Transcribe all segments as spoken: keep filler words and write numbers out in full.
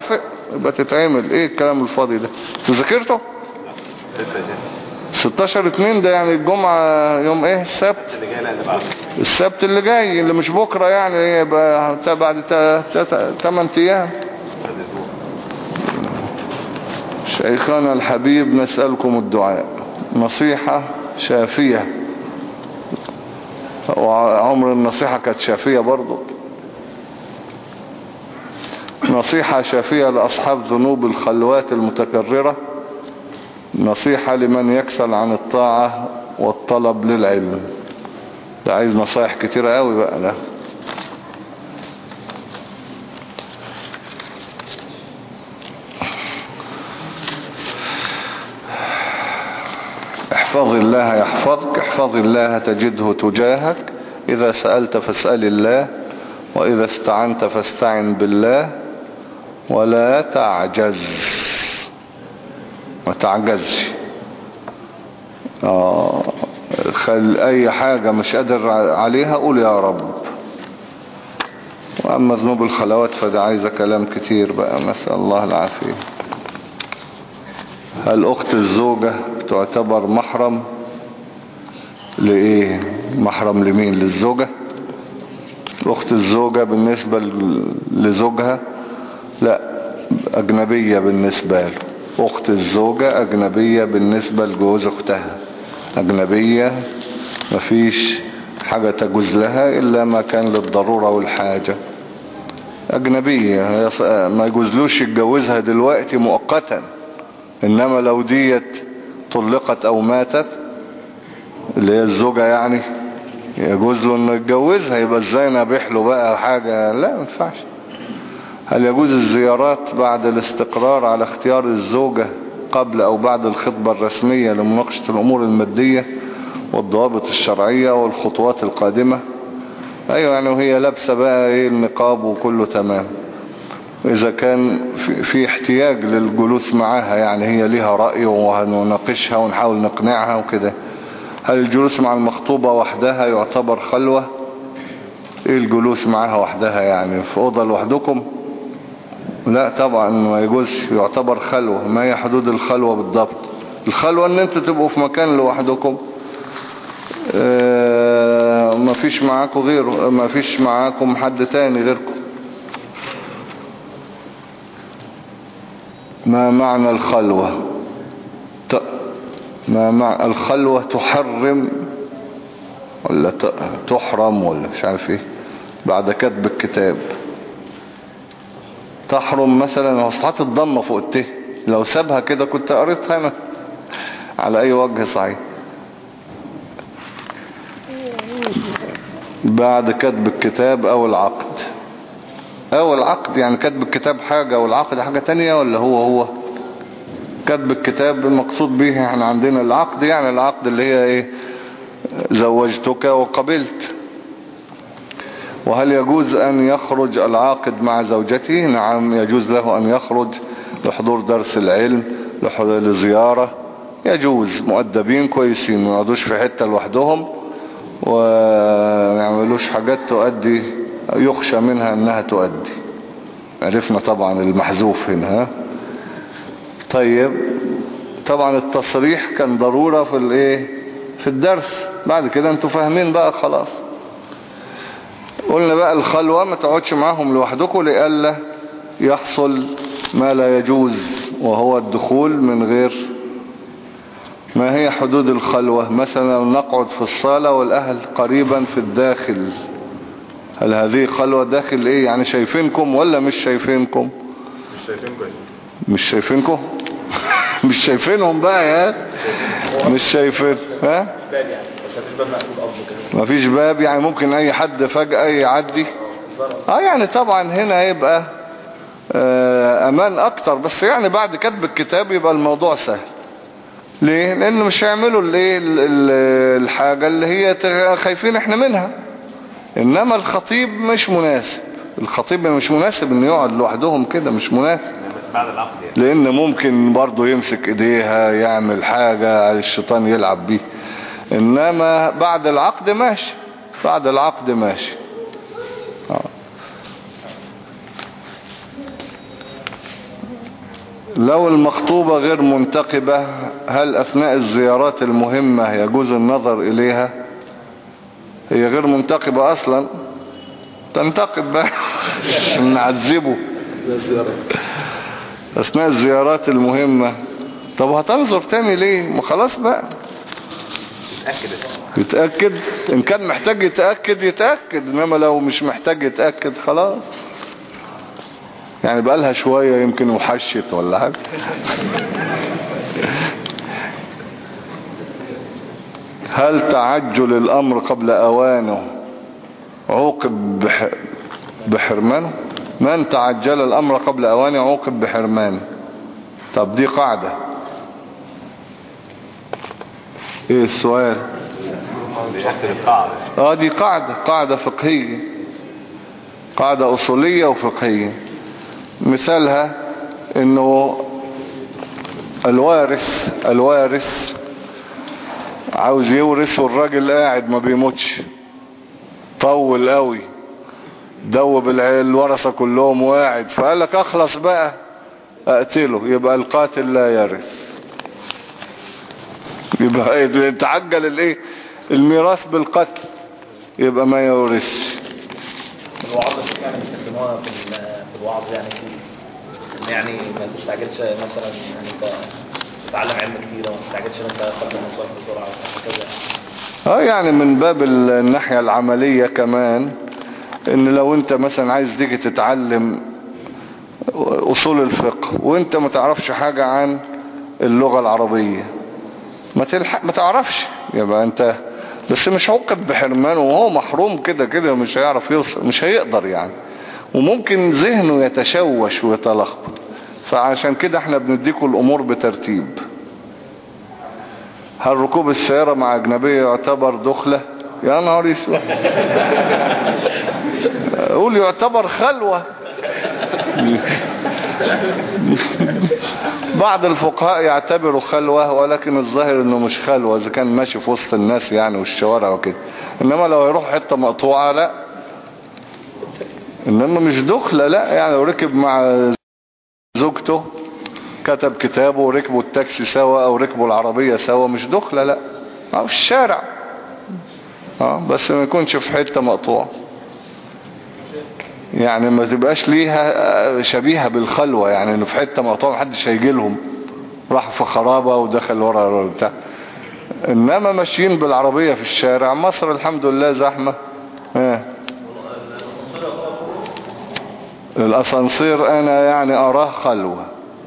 موافق يبقى تتعمل. ايه الكلام الفاضي ده؟ تذكرته ستاشر اتنين ده يعني الجمعة يوم ايه؟ السبت السبت اللي جاي اللي مش بكرة يعني، يبقى بعد تمن ايام. شيخنا الحبيب نسألكم الدعاء. نصيحة شافية، وعمر النصيحة كانت شافية برضو. نصيحة شافية لأصحاب ذنوب الخلوات المتكررة، نصيحة لمن يكسل عن الطاعة والطلب للعلم. ده عايز نصايح كتيرة قوي بقى ده. احفظ الله يحفظك، احفظ الله تجده تجاهك، إذا سألت فاسأل الله، وإذا استعنت فاستعن بالله، ولا تعجز. ما تعجزش. آه خل أي حاجة مش قادر عليها قول يا رب. وأما ذنوب الخلوات فده عايزة كلام كتير بقى، نسأل الله العافية. هل أخت الزوجة تعتبر محرم لإيه؟ محرم لمين؟ للزوجة؟ أخت الزوجة بالنسبة لزوجها لا، أجنبية بالنسبة له. أخت الزوجة أجنبية بالنسبة لجوز أختها، أجنبية مفيش حاجة تجوز لها إلا ما كان للضرورة والحاجة. أجنبية ما يجوزلوش يتجوزها دلوقتي مؤقتا، إنما لو ديت طلقت أو ماتت اللي هي الزوجة يعني يجوز له إنه يتجوزها. يبقى إزاي نبيح له بقى حاجة؟ لا ما ينفعش. هل يجوز الزيارات بعد الاستقرار على اختيار الزوجة قبل أو بعد الخطبة الرسمية لمناقشة الأمور المادية والضوابط الشرعية والخطوات القادمة؟ أيوة يعني وهي لابسة بقى ايه النقاب وكله تمام. إذا كان في, في احتياج للجلوس معها يعني هي ليها رأي ونناقشها ونحاول نقنعها وكده. هل الجلوس مع المخطوبة وحدها يعتبر خلوة؟ ايه الجلوس معها وحدها يعني في أوضة لوحدكم؟ لا طبعا ما يجوز، يعتبر خلوة. ما هي حدود الخلوة بالضبط؟ الخلوة ان انتوا تبقوا في مكان لوحدكم، اه ما فيش معاكم غيره، ما فيش معاكم حد تاني غيركم. ما معنى الخلوة؟ ما معنى الخلوة؟ تحرم ولا تحرم ولا مش عارف ايه بعد كتب الكتاب. تحرم مثلا وصحات الضمة فوق الته، لو سابها كده كنت قريتها انا على اي وجه صحيح. بعد كتب الكتاب او العقد. او العقد يعني كتب الكتاب حاجة والعقد حاجة تانية، ولا هو هو؟ كتب الكتاب المقصود به احنا عندنا العقد، يعني العقد اللي هي ايه؟ زوجتك وقبلت. وهل يجوز أن يخرج العاقد مع زوجته؟ نعم يجوز له أن يخرج لحضور درس العلم، لزيارة، يجوز. مؤدبين كويسين ما يقعدوش في حتة لوحدهم ويعملوش حاجات تؤدي يخشى منها أنها تؤدي. عرفنا طبعا المحذوف هنا ها؟ طيب طبعا التصريح كان ضرورة في الايه في الدرس، بعد كده انتوا فاهمين بقى خلاص. قلنا بقى الخلوة ما تقعدش معاهم لوحدكم لئلا يحصل ما لا يجوز وهو الدخول من غير. ما هي حدود الخلوة؟ مثلا نقعد في الصالة والأهل قريبا في الداخل، هل هذه خلوة داخل ايه يعني؟ شايفينكم ولا مش شايفينكم؟ مش شايفينكم. مش شايفينكم مش شايفينهم بقى يا مش شايفين ها؟ ما فيش باب يعني ممكن اي حد فجأة يعدي. اه يعني طبعا هنا يبقى آه امان اكتر، بس يعني بعد كتب الكتاب يبقى الموضوع سهل. ليه؟ لان مش هيعملوا الايه الحاجة اللي هي خايفين احنا منها. انما الخطيب مش مناسب، الخطيب مش مناسب انه يقعد لوحدهم كده، مش مناسب بعد العقد يعني. لان ممكن برضو يمسك ايديها يعمل حاجة الشيطان يلعب بيه. انما بعد العقد ماشي، بعد العقد ماشي. آه. لو المخطوبة غير منتقبة هل أثناء الزيارات المهمة يجوز النظر إليها؟ هي غير منتقبة أصلا، تنتقب بقى عشان نعذبه أثناء الزيارات المهمة. طب هتنظر تاني ليه؟ ما خلاص بقى يتأكد. إن كان محتاج يتأكد يتأكد، إنما لو مش محتاج يتأكد خلاص. يعني بقالها شوية يمكن وحشت ولا حاجة. هل تعجل الأمر قبل أوانه عوقب بح... بحرمانه؟ من تعجل الأمر قبل أوانه عوقب بحرمانه. طب دي قاعدة. ايه السؤال؟ اه دي قاعدة قاعدة فقهية، قاعدة أصولية وفقهية. مثالها انه الوارث الوارث عاوز يورث والراجل قاعد ما بيموتش، طول قوي، دوب الورثة كلهم وقاعد، فقال لك اخلص بقى اقتله، يبقى القاتل لا يرث. يبقى تعجل الايه الميراث بالقتل، يبقى ما يورث. الوعظ يعني بيستخدموها في في الوعظ يعني يعني ما تستعجلش مثلا، يعني انت تتعلم علم كتير وما تستعجلش ان انت تاخد المصائب بسرعه وكذا. اه يعني من باب الناحية العملية كمان، ان لو انت مثلا عايز تيجي تتعلم اصول الفقه وانت ما تعرفش حاجة عن اللغة العربية، ما تلحق ما تعرفش، يبقى انت بس مش عوقب بحرمانه، وهو محروم كده كده مش هيعرف يوصل، مش هيقدر يعني، وممكن ذهنه يتشوش ويتلخبط. فعشان كده احنا بنديكوا الامور بترتيب. هل ركوب السيارة مع اجنبية يعتبر دخلة؟ يا نهار اسود، قول يعتبر خلوة. بعض الفقهاء يعتبروا خلوة، ولكن الظاهر انه مش خلوة اذا كان ماشي في وسط الناس يعني والشوارع وكده. انما لو يروح حتة مقطوعة لا، انما مش دخلة لا. يعني لو ركب مع زوجته كتب كتابه وركبوا التاكسي سوا او ركبوا العربية سوا، مش دخلة لا، او في الشارع اه، بس ما يكونش في حتة مقطوعة، يعني ما تبقاش ليها شبيهة بالخلوة، يعني انه في حتة مقطوعة محدش هيجي لهم، راح في خرابة ودخل ورا بتاع. انما ماشيين بالعربية في الشارع. مصر الحمد لله زحمة. اه الاسانسير انا يعني اراه خلوة،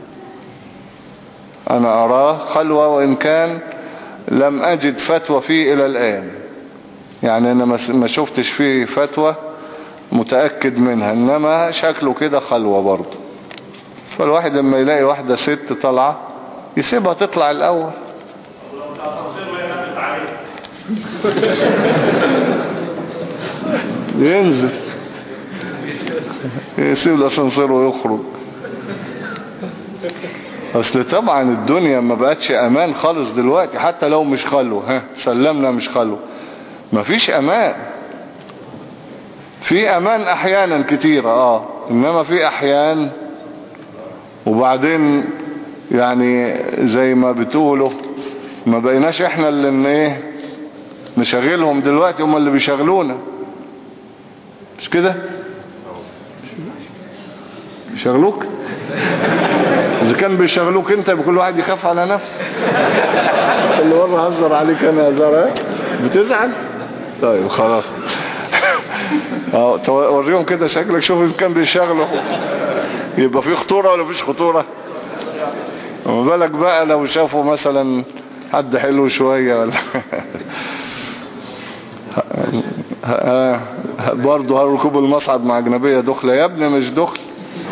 انا اراه خلوة، وان كان لم اجد فتوى فيه الى الان، يعني انا ما شفتش فيه فتوى متأكد منها، انما شكله كده خلوة برضه. فالواحد لما يلاقي واحدة ست طالعة يسيبها تطلع الاول. ينزل يسيب الاسانسير ويخرج. اصل طبعا الدنيا ما بقتش امان خالص دلوقتي، حتى لو مش خلوة، ها سلمنا مش خلوة، مفيش امان. في امان احيانا كتيرة اه، انما في احيان وبعدين يعني زي ما بتقولوا ما بقيناش احنا اللي ايه نشغلهم دلوقتي، هم اللي بيشغلونا، مش كده؟ بيشغلوك. اذا كان بيشغلوك انت بكل واحد يخاف على نفسه. اللي ورا هزر عليك انا هزر، بتزعل؟ طيب خلاص. اه وريهم كده شكلك، شوف اذا كان بيشغلوا يبقى في خطورة ولا فيش خطورة. وما بالك بقى لو شافوا مثلا حد حلو شوية ولا برضه هركوب المصعد مع اجنبية دخلة يا ابني؟ مش دخل.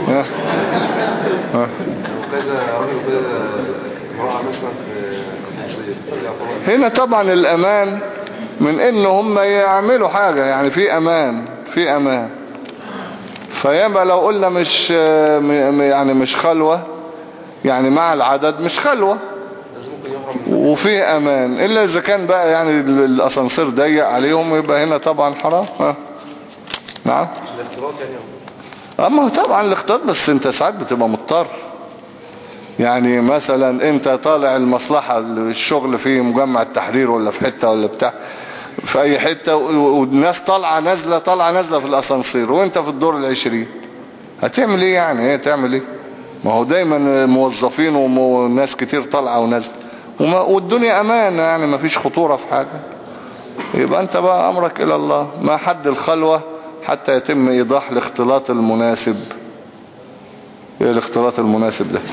هنا طبعا الامان من ان هم يعملوا حاجة، يعني في امان في امان. فيما لو قلنا مش يعني مش خلوة، يعني مع العدد مش خلوة وفي امان، الا اذا كان بقى يعني الاسانسير ضيق عليهم، يبقى هنا طبعا حرام. ها نعم. اما طبعا الاختلاط، بس انت ساعات بتبقى مضطر، يعني مثلا انت طالع المصلحة الشغل في مجمع التحرير ولا في حتة ولا بتاع في اي حتة، والناس طالعة نازلة طالعة نازلة في الاسانسير وانت في الدور العشرين، هتعمل ايه يعني؟ ايه تعمل ايه؟ ما هو دايما موظفين وناس كتير طالعة ونازلة والدنيا امان، يعني ما فيش خطورة في حاجة. يبقى انت بقى امرك الى الله. ما حد الخلوة حتى يتم ايضاح الاختلاط المناسب. ايه الاختلاط المناسب ده؟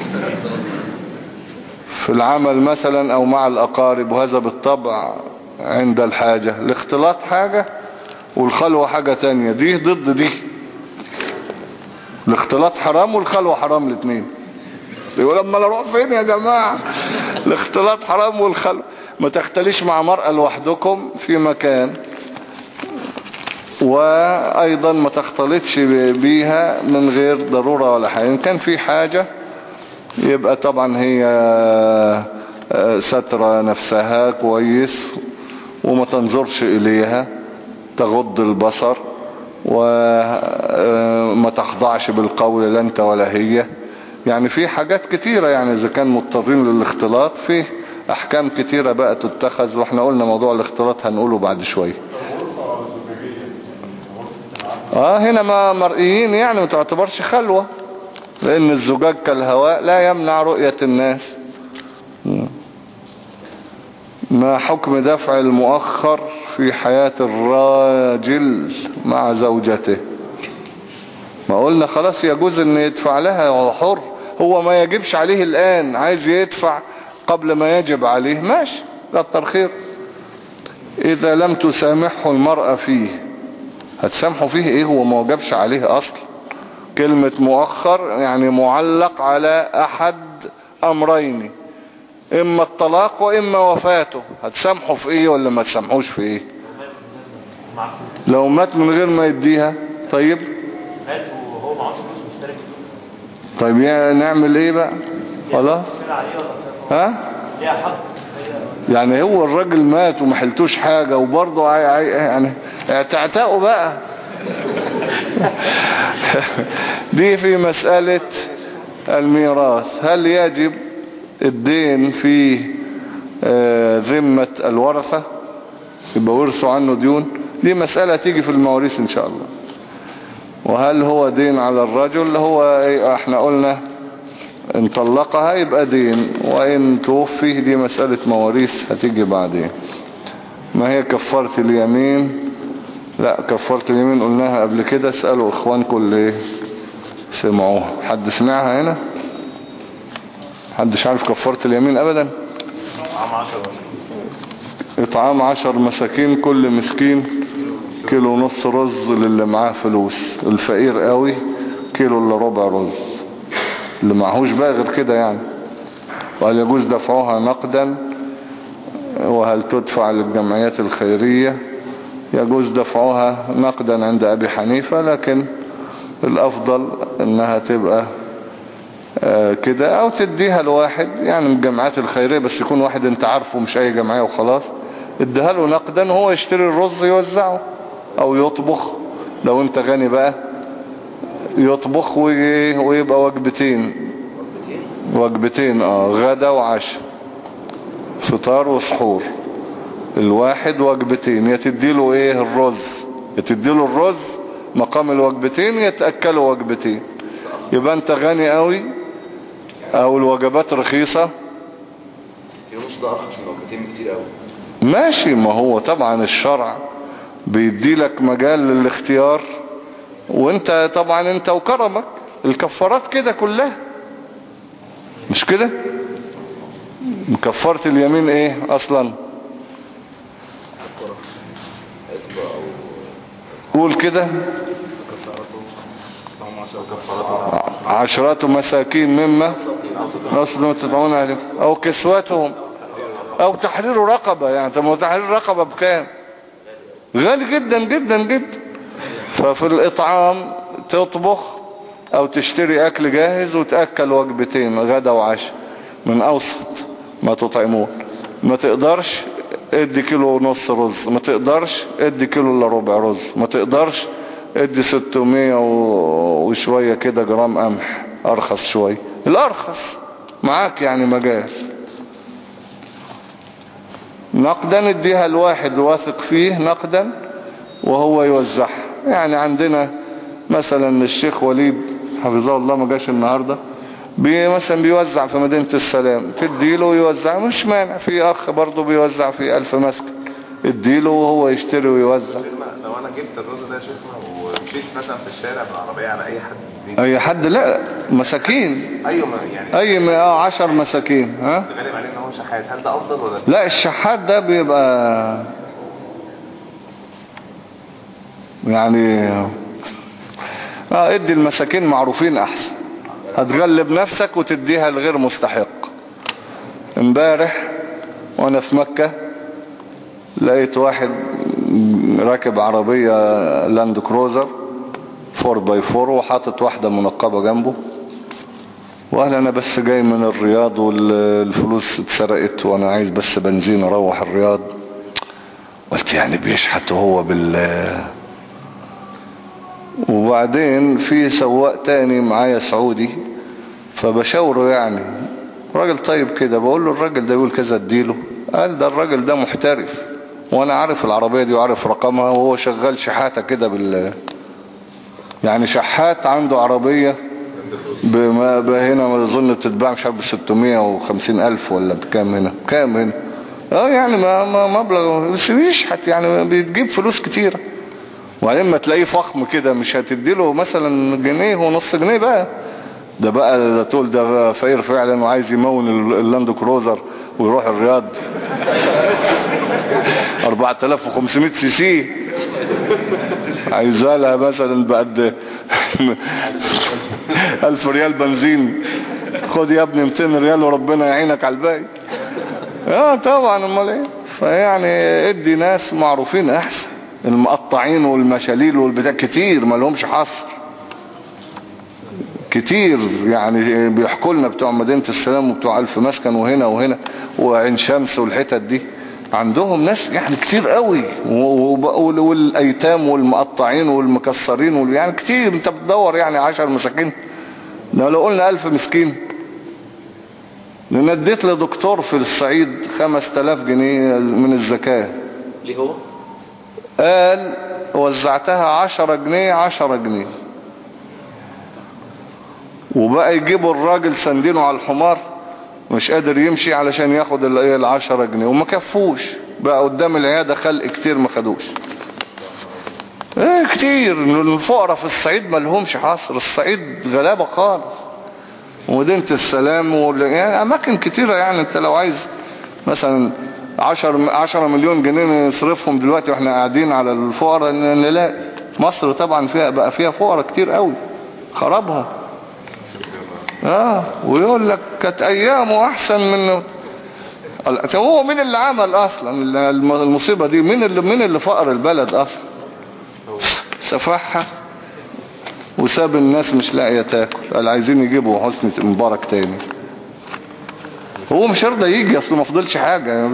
في العمل مثلا او مع الاقارب، وهذا بالطبع عند الحاجة. الاختلاط حاجة والخلوة حاجة تانية، دي ضد دي. الاختلاط حرام والخلوة حرام الاثنين. يقول لما نروح فين يا جماعة؟ الاختلاط حرام والخلوة. ما تختليش مع مرأة لوحدكم في مكان، وايضا ما تختلطش بيها من غير ضرورة ولا حاجة. ان كان في حاجة يبقى طبعا هي سترة نفسها كويس وما تنظرش اليها، تغض البصر وما تخضعش بالقول لا انت ولا هي. يعني في حاجات كتيرة، يعني اذا كان مضطرين للاختلاط في احكام كتيرة بقى تتخذ. واحنا قلنا موضوع الاختلاط هنقوله بعد شوية. اه هنا ما مرئيين، يعني ما تعتبرش خلوة، لان الزجاج كالهواء لا يمنع رؤية الناس. ما حكم دفع المؤخر في حياة الراجل مع زوجته؟ ما قلنا خلاص يجوز ان يدفع لها، هو حر، هو ما يجبش عليه الان، عايز يدفع قبل ما يجب عليه ماشي، كتر خير. اذا لم تسامحه المرأة فيه، هتسامحه فيه ايه؟ هو ما وجبش عليه اصلا. كلمة مؤخر يعني معلق على احد امرين، اما الطلاق واما وفاته. هتسامحه في ايه ولا ما تسامحوش في ايه؟ لو مات من غير ما يديها، طيب مات وهو معاه فلوس مشترك. طيب يعني نعمل ايه بقى؟ خلاص ها؟ ليها حق. يعني هو الراجل مات وما حلتوش حاجة وبرضه عاي عاي يعني اعتعتقوا بقى. دي في مسألة الميراث، هل يجب الدين في ذمة الورثة يبقى ورثوا عنه ديون؟ دي مسألة تيجي في المواريث ان شاء الله. وهل هو دين على الرجل؟ هو احنا قلنا ان طلقها يبقى دين، وان توفيه دي مسألة مواريث هتيجي بعدين. ما هي كفارة اليمين؟ لا كفارة اليمين قلناها قبل كده، اسألوا اخوانكم اللي سمعوها. حد سمعها هنا؟ حدش عارف كفارة اليمين ابدا؟ اطعام عشر مساكين، كل مسكين كيلو ونص رز للي معاه فلوس، الفقير قوي كيلو الا ربع رز، اللي معهوش بقى غير كده يعني. وهل يجوز دفعوها نقدا؟ وهل تدفع للجمعيات الخيرية؟ يجوز دفعوها نقدا عند ابي حنيفة، لكن الافضل انها تبقى كده، او تديها لواحد يعني من الجمعيات الخيرية، بس يكون واحد انت عارفه مش اي جمعية وخلاص. اديها له نقدا وهو يشتري الرز يوزعه، او يطبخ لو انت غني بقى، يطبخ ويبقى وجبتين وجبتين اه غدا وعشاء، فطار وسحور، الواحد وجبتين. يتديله ايه؟ الرز. يتديله الرز مقام الوجبتين، يتأكلوا وجبتين. يبقى انت غني قوي او الوجبات رخيصة. مش ده افضل من وجبتين كتير قوي. ماشي، ما هو طبعا الشرع بيدي لك مجال للاختيار، وانت طبعا انت وكرمك. الكفارات كده كلها مش كده؟ كفارة اليمين ايه اصلا؟ قول كده. عشرات مساكين مما نصدم تطعون عليهم او كسوتهم او تحرير رقبة. يعني طب تحرير رقبة بكام؟ غالي جدا جدا جدا. ففي الاطعام تطبخ او تشتري اكل جاهز وتأكل وجبتين غدا وعشاء من اوسط ما تطعمون. ما تقدرش ادي كيلو ونص رز، ما تقدرش ادي كيلو الا ربع رز، ما تقدرش ادي ستمية وشوية كده جرام قمح ارخص شوية، الارخص معاك يعني مجال. نقدا اديها الواحد واثق فيه نقدا وهو يوزعها. يعني عندنا مثلا الشيخ وليد حفظه الله ما جاش النهاردة، بي مثلا بيوزع في مدينة السلام، تديله ويوزع مش مانع. في اخ برضه بيوزع في الف مسكن، اديله وهو يشتري ويوزع. لو انا جبت الرز ده يا شيخنا ومشيت مثلا في الشارع بالعربية على اي حد بيجي. اي حد؟ لا مساكين. ايوه يعني اي م- اه عشر مساكين. ها غالب عليه ان هو شحات، هل ده افضل ولا لا الشحات ده بيبقى يعني اه ادي المساكين معروفين احسن، هتغلب نفسك وتديها لغير مستحق. امبارح وانا في مكة لقيت واحد راكب عربية لاند كروزر فور باي فور وحاطط واحدة منقبة جنبه، وقال انا بس جاي من الرياض والفلوس اتسرقت وانا عايز بس بنزين اروح الرياض. قلت يعني بيشحت هو بال. وبعدين في سواق تاني معايا سعودي فبشاوره يعني راجل طيب كده، بقول له الراجل ده يقول كذا اديله. قال ده الراجل ده محترف وانا عارف العربية دي وعارف رقمها، وهو شغال شحاتة كده بال يعني شحات عنده عربية بما هنا ما اظن بتتباع مش عارف ب ستمية وخمسين الف ولا بكام هنا كام هنا اه يعني ما ما مبلغ بس بيشحت يعني بيتجيب فلوس كتيرة. وبعدين ما تلاقيه فخم كده مش هتديله مثلا جنيه ونص جنيه بقى، ده بقى ده تقول ده فقير فعلا وعايز يمون اللاند كروزر ويروح الرياض اربعة الاف وخمسمية سي سي عايزها لها مثلا بقد الف ريال بنزين. خد يا ابني ميتين ريال وربنا يعينك على الباقي. اه طبعا امال ايه. فيعني ادي ناس معروفين احسن. المقطعين والمشاليل والبتاع كتير ما لهمش حصر كتير يعني. بيحكوا لنا بتوع مدينة السلام وبتوع الف مسكن وهنا وهنا وعين شمس والحتت دي عندهم ناس يعني كتير قوي، والايتام والمقطعين والمكسرين يعني كتير. انت بتدور يعني عشر مساكين، لو قلنا الف مسكين. لان اديت لدكتور في الصعيد خمس تلاف جنيه من الزكاة. ليه هو؟ قال وزعتها عشرة جنيه عشرة جنيه، وبقى يجيبوا الراجل سندينه على الحمار مش قادر يمشي علشان ياخد العشرة جنيه وما كفوش. بقى قدام العيادة خلق كتير ما خدوش. ايه كتير. الفقراء في الصعيد ما لهمش حصر. الصعيد غلابة خالص. ومدينة السلام و... يعني اماكن كتيرة. يعني انت لو عايز مثلا عشر, عشرة مليون جنيه نصرفهم دلوقتي واحنا قاعدين على الفقراء نلاقي. مصر طبعا فيها بقى فيها فقراء كتير قوي خربها. اه ويقول لك كانت ايامه احسن من. هو مين اللي عمل اصلا المصيبة دي؟ مين اللي مين اللي فقر البلد اصلا؟ سفحها وساب الناس مش لاقيه تاكل. قال عايزين يجيبوا حسني مبارك تاني. هو مش هيرضى يجي اصله ما فضلش حاجه.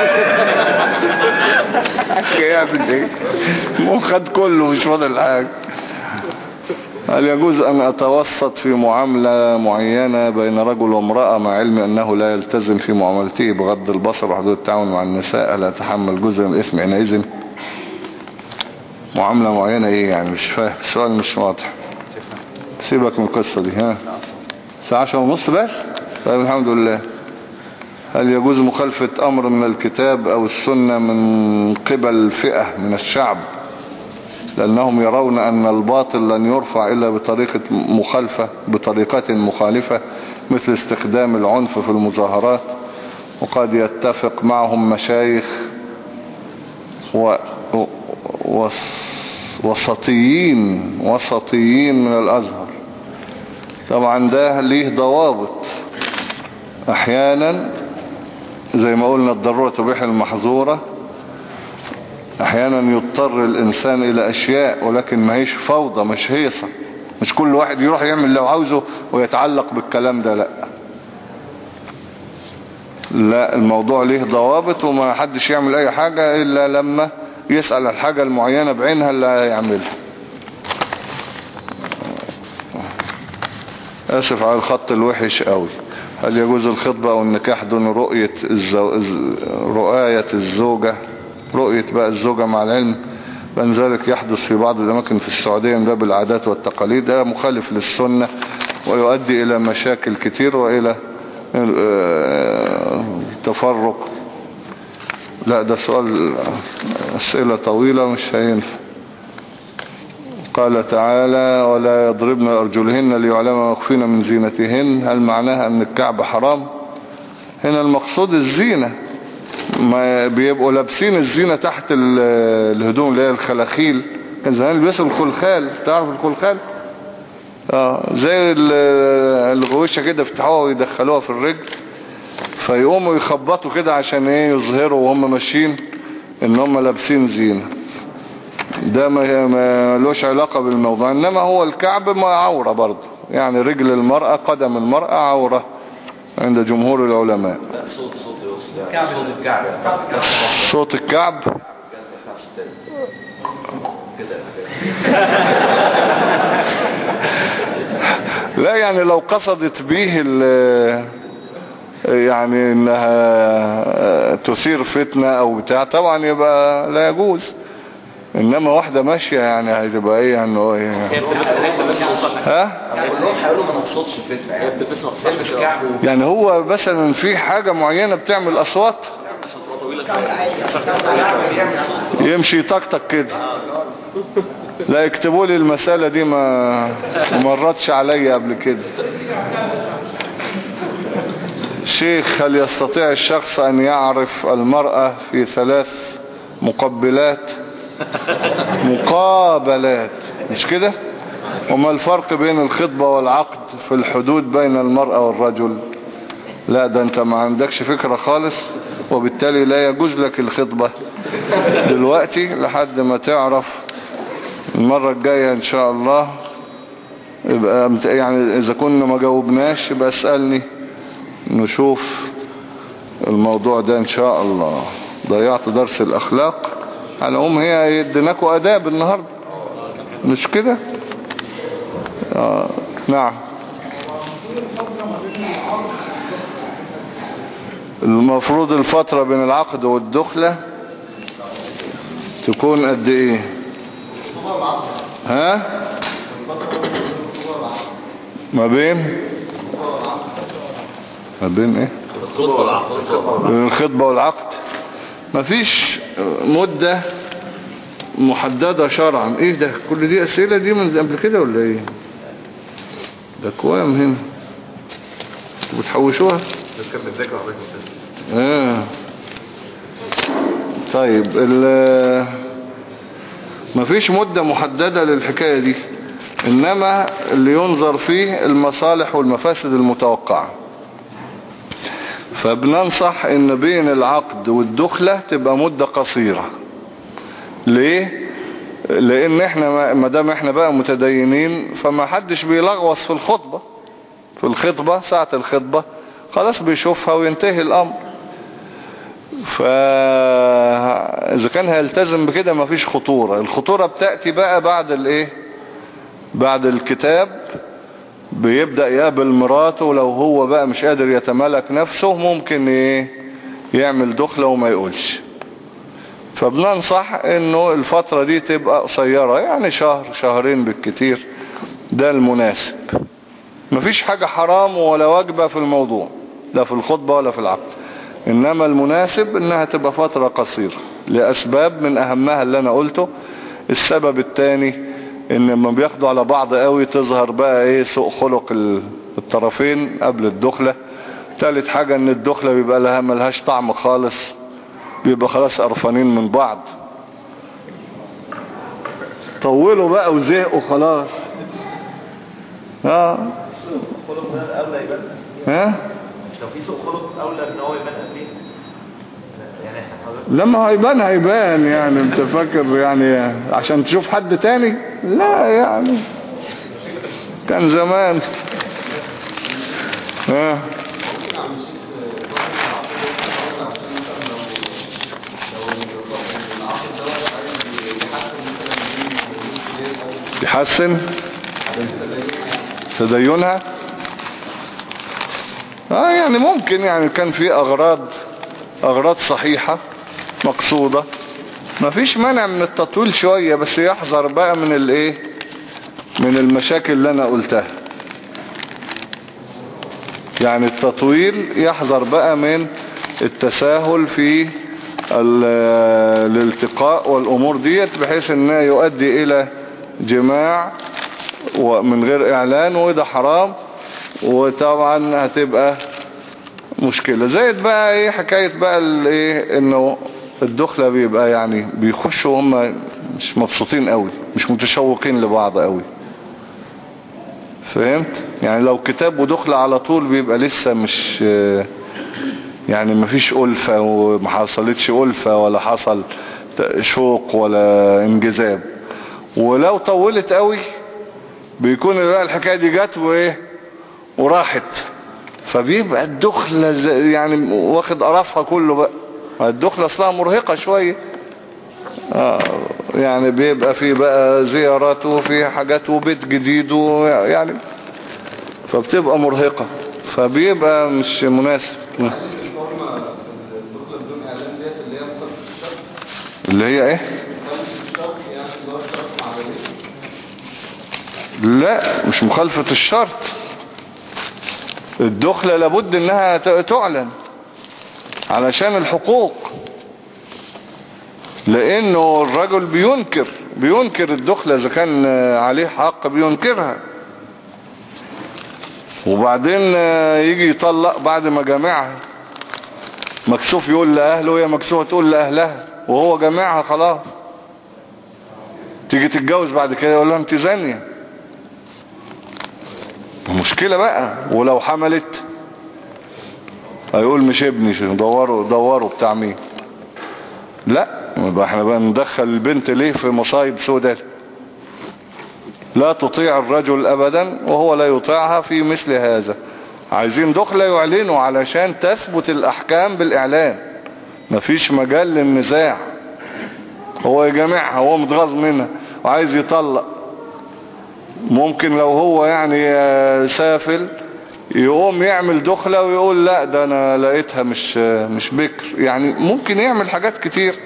يعمل ايه؟ مو خد كله مش فاضل حاجه. هل يجوز أن أتوسط في معاملة معينة بين رجل وامرأة مع علم أنه لا يلتزم في معاملته بغض البصر وحدود التعامل مع النساء؟ هل أتحمل جزء من الإثم حينئذ؟ معاملة معينة إيه يعني؟ مش فاهم السؤال مش واضح. سيبك من القصة دي. ها الساعة عشرة ونص بس. طيب الحمد لله. هل يجوز مخالفة أمر من الكتاب أو السنة من قبل فئة من الشعب لأنهم يرون أن الباطل لن يرفع إلا بطريقة مخالفة بطريقة مخالفة مثل استخدام العنف في المظاهرات، وقد يتفق معهم مشايخ و... وص... وسطيين وسطيين من الأزهر؟ طبعا ده ليه ضوابط. أحيانا زي ما قلنا الضرورة تبيح المحظورة. احيانا يضطر الانسان الى اشياء ولكن ما هيش فوضى مش هيصة. مش كل واحد يروح يعمل لو عاوزه ويتعلق بالكلام ده. لا لا الموضوع ليه ضوابط وما حدش يعمل اي حاجة الا لما يسأل الحاجة المعينة بعينها اللي هيعملها. اسف على الخط الوحش قوي. هل يجوز الخطبة او النكاح دون رؤية الزو... رؤية الزوجة رؤية بقى الزوجة مع العلم بأن ذلك يحدث في بعض الأماكن في السعودية من باب العادات والتقاليد؟ ده مخالف للسنة ويؤدي إلى مشاكل كتير وإلى تفرق. لا ده سؤال أسئلة طويلة مش هينفع. قال تعالى ولا يضربن أرجلهن ليعلم ما يخفين من زينتهن. هل معناها أن الكعب حرام؟ هنا المقصود الزينة، ما بيبقوا لابسين الزينة تحت الهدوم اللي هي الخلاخيل. كان زمان بيلبسوا الخلخال، تعرف الخلخال؟ اه زي الغوشة كده يفتحوها ويدخلوها في الرجل فيقوموا يخبطوا كده عشان ايه يظهروا وهم ماشيين ان هم لابسين زينة. ده ما لوش علاقة بالموضوع، انما هو الكعب ما عورة برضه، يعني رجل المرأة قدم المرأة عورة عند جمهور العلماء. صوت صوت صوت الكعب صوت الكعب لا يعني لو قصدت به يعني انها تثير فتنة او بتاع طبعا يبقى لا يجوز، انما واحدة ماشية يعني هتبقى ايه يعني ها كلهم هيقولوا ما نقصدش فتنة يعني بتلبس كعب يعني هو مثلا في حاجة معينة بتعمل اصوات يمشي يطقطق كده. لا يكتبوا لي المسألة دي ما مرتش عليا قبل كده. شيخ هل يستطيع الشخص ان يعرف المرأة في ثلاث مقبلات مقابلات مش كده؟ وما الفرق بين الخطبة والعقد في الحدود بين المرأة والرجل؟ لا ده انت ما عندكش فكرة خالص، وبالتالي لا يجوز لك الخطبة دلوقتي لحد ما تعرف. المرة الجاية ان شاء الله يبقى يعني اذا كنا ما جاوبناش يبقى اسألني نشوف الموضوع ده ان شاء الله. ضيعت درس الاخلاق على هم هي يدناكوا اداب النهاردة مش كده؟ آه نعم. المفروض الفترة بين العقد والدخلة تكون قد ايه؟ ها؟ ما بين ما بين ايه؟ بين الخطبة والعقد مفيش مدة محددة شرعا. ايه ده كل دي اسئلة دي من قبل كده ولا ايه؟ ده كوام هنا بتحوشوها بس كان بتذاكر عليك اه طيب ال مفيش مدة محددة للحكاية دي، انما اللي ينظر فيه المصالح والمفاسد المتوقعة. فبننصح ان بين العقد والدخلة تبقى مدة قصيرة. ليه؟ لان احنا ما دام احنا بقى متدينين فما حدش بيلغوص في الخطبة في الخطبة ساعة الخطبة خلاص بيشوفها وينتهي الامر. فاذا كان هيلتزم بكده ما فيش خطورة. الخطورة بتأتي بقى بعد الايه بعد الكتاب بيبدأ يقابل مراته، لو هو بقى مش قادر يتملك نفسه ممكن ايه يعمل دخلة وما يقولش. فبننصح انه الفترة دي تبقى قصيرة، يعني شهر شهرين بالكتير، ده المناسب. مفيش حاجة حرام ولا واجبة في الموضوع، لا في الخطبة ولا في العقد، انما المناسب انها تبقى فترة قصيرة لاسباب من اهمها اللي انا قلته. السبب الثاني ان لما بياخدوا على بعض قوي تظهر بقى ايه سوء خلق الطرفين قبل الدخلة. ثالث حاجة ان الدخلة بيبقى لها ملهاش طعم خالص، بيبقى خلاص قرفانين من بعض، طولوا بقى وزهقوا خلاص. اه ها لو في سوء خلق اولى ان هو يبان قبليه يعني لما هيبان هيبان يعني انت فاكر يعني عشان تشوف حد تاني؟ لا يعني كان زمان. ها يحسن تدينها اه يعني ممكن يعني كان في اغراض اغراض صحيحة مقصودة، ما فيش مانع من التطويل شوية، بس يحذر بقى من الايه من المشاكل اللي انا قلتها. يعني التطويل يحذر بقى من التساهل في الالتقاء والامور ديت، بحيث انه يؤدي الى جماع ومن غير اعلان، وده حرام، وطبعا هتبقى مشكلة. زائد بقى ايه حكاية بقى الايه انه الدخلة بيبقى يعني بيخشوا هم مش مبسوطين قوي، مش متشوقين لبعض قوي، فهمت؟ يعني لو كتاب ودخلة على طول بيبقى لسه مش يعني مفيش ألفة، وما حصلتش ألفة ولا حصل شوق ولا انجذاب. ولو طولت قوي بيكون الحكاية دي جت وايه وراحت، فبيبقى الدخلة يعني واخد قرفها كله بقى. الدخلة اصلها مرهقة شوية، آه يعني بيبقى في بقى زيارات وفي حاجات وبيت جديد يعني، فبتبقى مرهقة، فبيبقى مش مناسب. اللي هي ايه؟ لا مش مخالفة الشرط. الدخلة لابد انها تعلن علشان الحقوق، لانه الرجل بينكر بينكر الدخلة اذا كان عليه حق بينكرها، وبعدين يجي يطلق بعد ما جامعها، مكسوف يقول لأهله، هي مكسوفة تقول لأهلها، وهو جامعها خلاص. تيجي تتجوز بعد كده يقول لها انت زانية، مشكلة بقى. ولو حملت هيقول مش ابني، دوروا دوروا بتاع مين. لا يبقى احنا بقى ندخل البنت ليه في مصايب سوداء؟ لا تطيع الرجل ابدا وهو لا يطيعها في مثل هذا. عايزين دخلة يعلنوا علشان تثبت الاحكام بالاعلان، مفيش مجال للنزاع. هو يجمعها، هو متغاظ منها وعايز يطلق، ممكن لو هو يعني سافل يقوم يعمل دخلة ويقول لا ده انا لقيتها مش مش بكر، يعني ممكن يعمل حاجات كتير.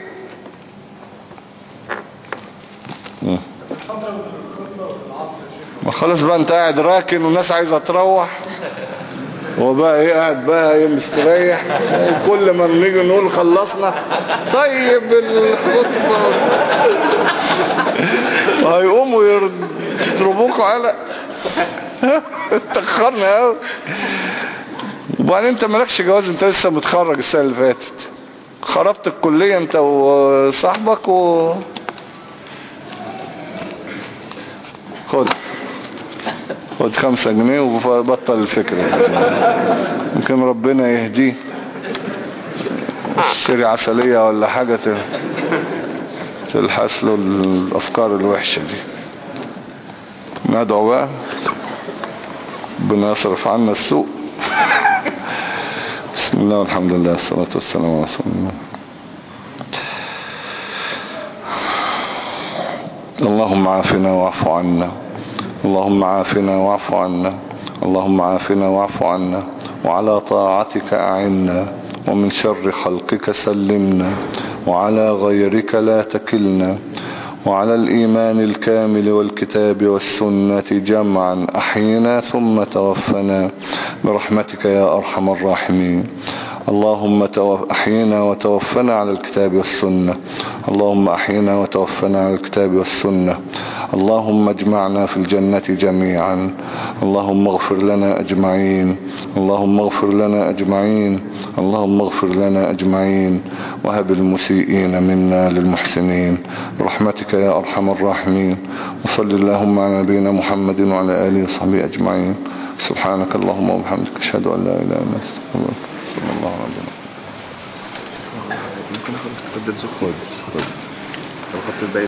ما خلاص بقى انت قاعد راكن والناس عايزة تروح، وبقى ايه قاعد بقى ايه مستريح، كل ما نيجي نقول خلصنا طيب الخطبة وهيقوموا يضربوكوا على اتأخرنا قوي. وبعدين انت مالكش جواز، انت لسه متخرج السنة اللي فاتت، خربت الكلية انت وصاحبك و خد خد خمسة جنيه وبطل الفكرة، ممكن ربنا يهديه اشتري عسلية ولا حاجة تلحس له الافكار الوحشة دي. ندعو بقى ربنا يصرف عنا السوء. بسم الله والحمد لله والصلاة والسلام على رسول الله. اللهم عافنا واعف عنا، اللهم عافنا واعف عنا، اللهم عافنا واعف عنا، وعلى طاعتك أعنا، ومن شر خلقك سلمنا، وعلى غيرك لا تكلنا، وعلى الإيمان الكامل والكتاب والسنة جمعا أحينا ثم توفنا برحمتك يا أرحم الراحمين. اللهم أحينا وتوفنا على الكتاب والسنة، اللهم أحينا وتوفنا على الكتاب والسنة. اللهم اجمعنا في الجنة جميعا، اللهم اغفر لنا أجمعين، اللهم اغفر لنا أجمعين، اللهم اغفر لنا أجمعين، وهب المسيئين منا للمحسنين برحمتك يا أرحم الراحمين. وصل اللهم على نبينا محمد وعلى آله وصحبه أجمعين. سبحانك اللهم وبحمدك أشهد أن لا إله إلا أنت أستغفرك. صلى الله عليه وسلم. ممكن اخد الكتاب ده نسخه؟ خد خد الباقي.